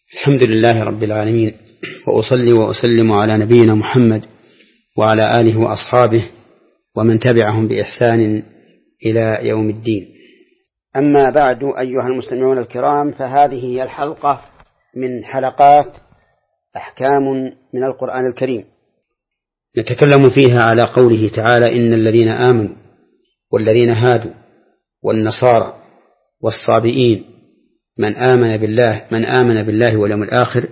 الحمد لله رب العالمين، وأصلي وأسلم على نبينا محمد وعلى آله وأصحابه ومن تبعهم بإحسان إلى يوم الدين. أما بعد، أيها المستمعون الكرام، فهذه هي الحلقة من حلقات أحكام من القرآن الكريم، نتكلم فيها على قوله تعالى: إن الذين آمنوا والذين هادوا والنصارى والصابئين من آمن بالله واليوم الآخر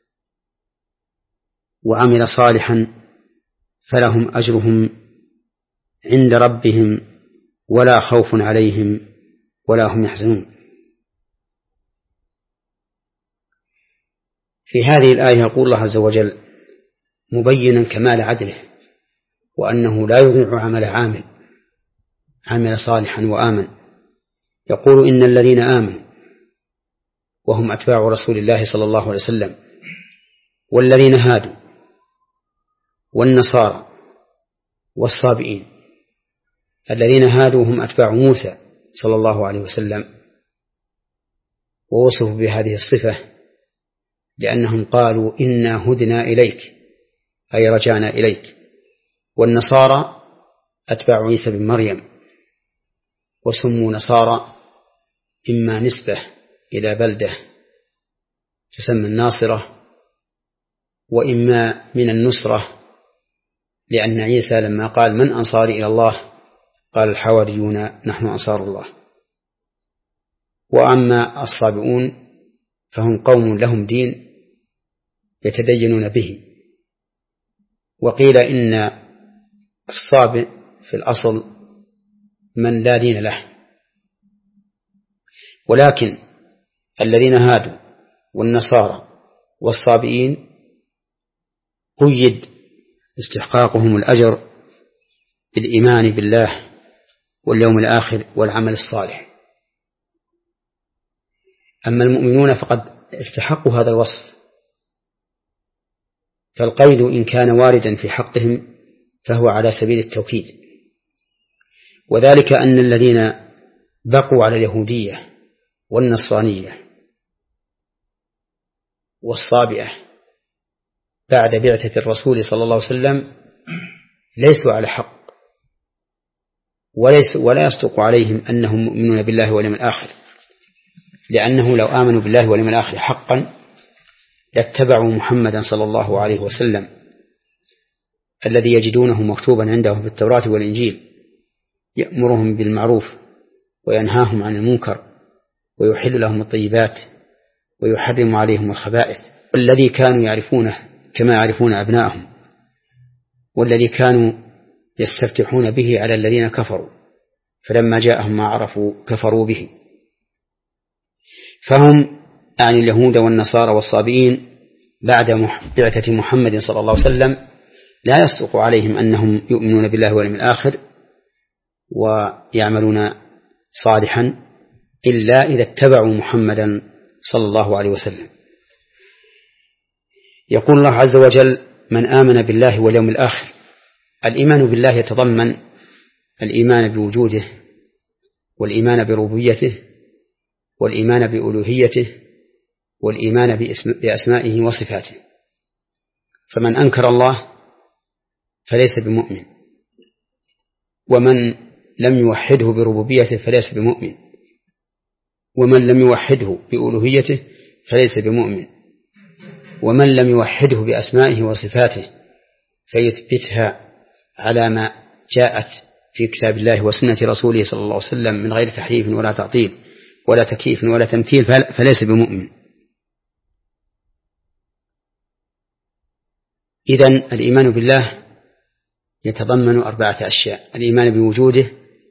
وعمل صالحا فلهم أجرهم عند ربهم ولا خوف عليهم ولا هم يحزنون. في هذه الآية يقول الله عز وجل مبينا كمال عدله وأنه لا يضيع عمل عمل صالحا وآمن، يقول: إن الذين آمنوا وهم أتباع رسول الله صلى الله عليه وسلم والذين هادوا والنصارى والصابئين. الذين هادوا هم أتباع موسى صلى الله عليه وسلم، ووصفوا بهذه الصفة لأنهم قالوا: إنا هدنا إليك، أي رجعنا إليك. والنصارى أتباع عيسى بن مريم، وسموا نصارى إما نسبة إلى بلدة تسمى الناصرة، وإما من النصرة، لأن عيسى لما قال: من أنصاري إلى الله؟ قال الحواريون: نحن أنصار الله. وأما الصابئون فهم قوم لهم دين يتدينون به، وقيل إن الصابئ في الأصل من لا دين له. ولكن الذين هادوا والنصارى والصابئين قيد استحقاقهم الأجر بالإيمان بالله واليوم الآخر والعمل الصالح. أما المؤمنون فقد استحقوا هذا الوصف، فالقيد إن كان واردا في حقهم فهو على سبيل التوكيد، وذلك أن الذين بقوا على اليهودية والنصرانية والصابئة بعد بعثة الرسول صلى الله عليه وسلم ليسوا على حق، ولا يصدق عليهم أنهم مؤمنون بالله واليوم الآخر، لأنه لو آمنوا بالله واليوم الآخر حقا لاتبعوا محمدا صلى الله عليه وسلم الذي يجدونه مكتوبا عندهم في التوراة والإنجيل، يأمرهم بالمعروف وينهاهم عن المنكر ويحل لهم الطيبات ويحرم عليهم الخبائث، والذي كانوا يعرفونه كما يعرفون أبنائهم، والذي كانوا يستفتحون به على الذين كفروا، فلما جاءهم ما عرفوا كفروا به. فهم يعني اليهود والنصارى والصابئين بعد بعثة محمد صلى الله عليه وسلم لا يصدق عليهم أنهم يؤمنون بالله واليوم الآخر ويعملون صالحا إلا إذا اتبعوا محمدا صلى الله عليه وسلم. يقول الله عز وجل: من آمن بالله واليوم الآخر. الإيمان بالله يتضمن الإيمان بوجوده والإيمان بربوبيته والإيمان بألوهيته والإيمان بأسمائه وصفاته. فمن أنكر الله فليس بمؤمن، ومن لم يوحده بربوبيته فليس بمؤمن، ومن لم يوحده بألوهيته فليس بمؤمن، ومن لم يوحده بأسمائه وصفاته فيثبتها على ما جاءت في كتاب الله وسنة رسوله صلى الله عليه وسلم من غير تحريف ولا تعطيل ولا تكييف ولا تمثيل فليس بمؤمن. إذن الإيمان بالله يتضمن 4 أشياء: الإيمان بوجوده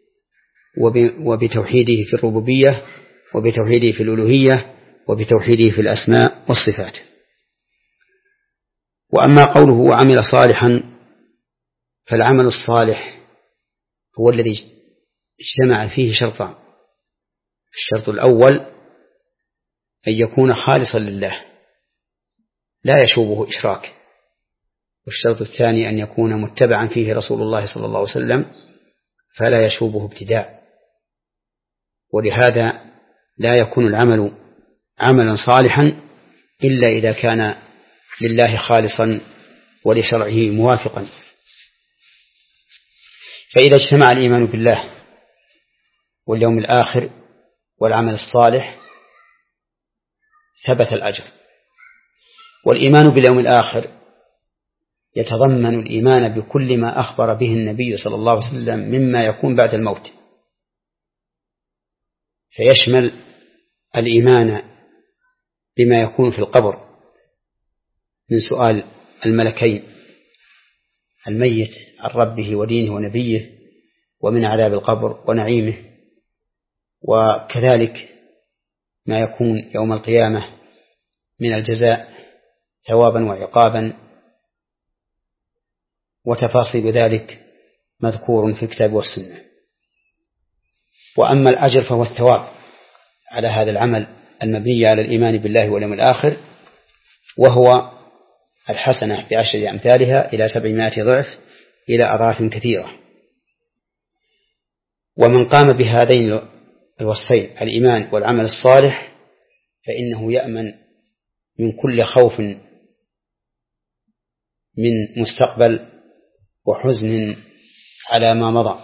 وبتوحيده في الربوبية وبتوحيده في الألوهية وبتوحيده في الأسماء والصفات. وأما قوله وعمل صالحا، فالعمل الصالح هو الذي اجتمع فيه شرطان: الشرط الأول أن يكون خالصا لله لا يشوبه إشراك، والشرط الثاني أن يكون متبعا فيه رسول الله صلى الله عليه وسلم فلا يشوبه ابتداع. ولهذا لا يكون العمل عملا صالحا إلا إذا كان لله خالصا ولشرعه موافقا. فإذا اجتمع الإيمان بالله واليوم الآخر والعمل الصالح ثبت الأجر. والإيمان باليوم الآخر يتضمن الإيمان بكل ما أخبر به النبي صلى الله عليه وسلم مما يكون بعد الموت، فيشمل الإيمان بما يكون في القبر من سؤال الملكين الميت عن ربه ودينه ونبيه، ومن عذاب القبر ونعيمه، وكذلك ما يكون يوم القيامة من الجزاء ثوابا وعقابا، وتفاصيل ذلك مذكور في الكتاب والسنة. وأما الأجر فهو الثواب على هذا العمل المبني على الإيمان بالله واليوم الآخر، وهو الحسنة ب10 أمثالها إلى 700 ضعف إلى أضعاف كثيرة. ومن قام بهذين الوصفين الإيمان والعمل الصالح فإنه يأمن من كل خوف من مستقبل وحزن على ما مضى.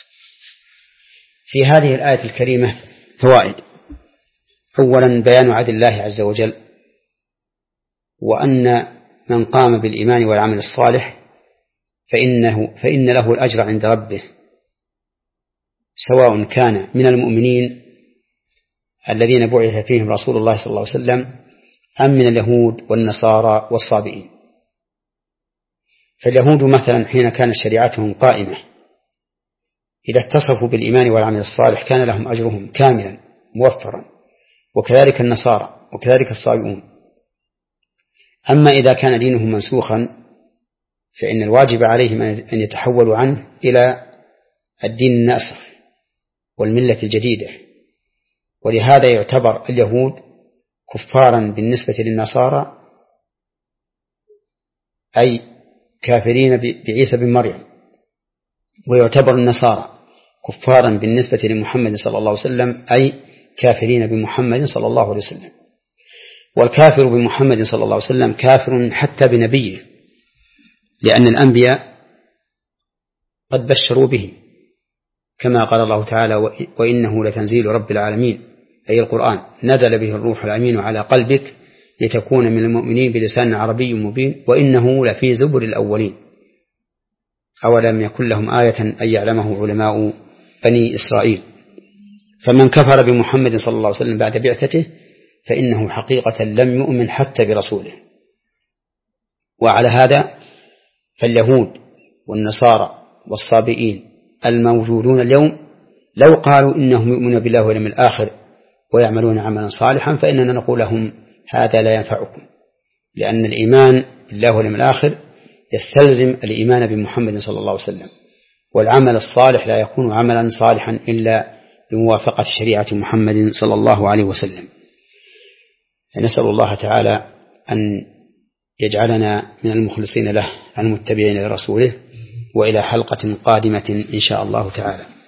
في هذه الآية الكريمة فوائد: أولا بيان عدل الله عز وجل، وأن من قام بالإيمان والعمل الصالح فإن له الأجر عند ربه، سواء كان من المؤمنين الذين بعث فيهم رسول الله صلى الله عليه وسلم أم من اليهود والنصارى والصابئين. فاليهود مثلا حين كانت شريعتهم قائمة إذا اتصفوا بالإيمان والعمل الصالح كان لهم أجرهم كاملا موفرا، وكذلك النصارى وكذلك الصابئون. أما إذا كان دينهم منسوخا فإن الواجب عليهم أن يتحولوا عنه إلى الدين الناسخ والملة الجديدة. ولهذا يعتبر اليهود كفارا بالنسبة للنصارى، أي كافرين بعيسى بن مريم، ويعتبر النصارى كفارا بالنسبة لمحمد صلى الله عليه وسلم، أي كافرين بمحمد صلى الله عليه وسلم. والكافر بمحمد صلى الله عليه وسلم كافر حتى بنبيه، لأن الأنبياء قد بشروا به، كما قال الله تعالى: وإنه لتنزيل رب العالمين، أي القرآن نزل به الروح الأمين على قلبك لتكون من المؤمنين بلسان عربي مبين وإنه لفي زبر الأولين أولم يكن لهم آية أن يعلمه علماء بني إسرائيل. فمن كفر بمحمد صلى الله عليه وسلم بعد بعثته فإنه حقيقة لم يؤمن حتى برسوله. وعلى هذا فاليهود والنصارى والصابئين الموجودون اليوم لو قالوا إنهم يؤمنون بالله واليوم الآخر ويعملون عملا صالحا فإننا نقول لهم هذا لا ينفعكم، لأن الإيمان بالله واليوم الآخر يستلزم الإيمان بمحمد صلى الله عليه وسلم، والعمل الصالح لا يكون عملا صالحا إلا بموافقة شريعة محمد صلى الله عليه وسلم. نسأل الله تعالى أن يجعلنا من المخلصين له المتبعين لرسوله، وإلى حلقة قادمة إن شاء الله تعالى.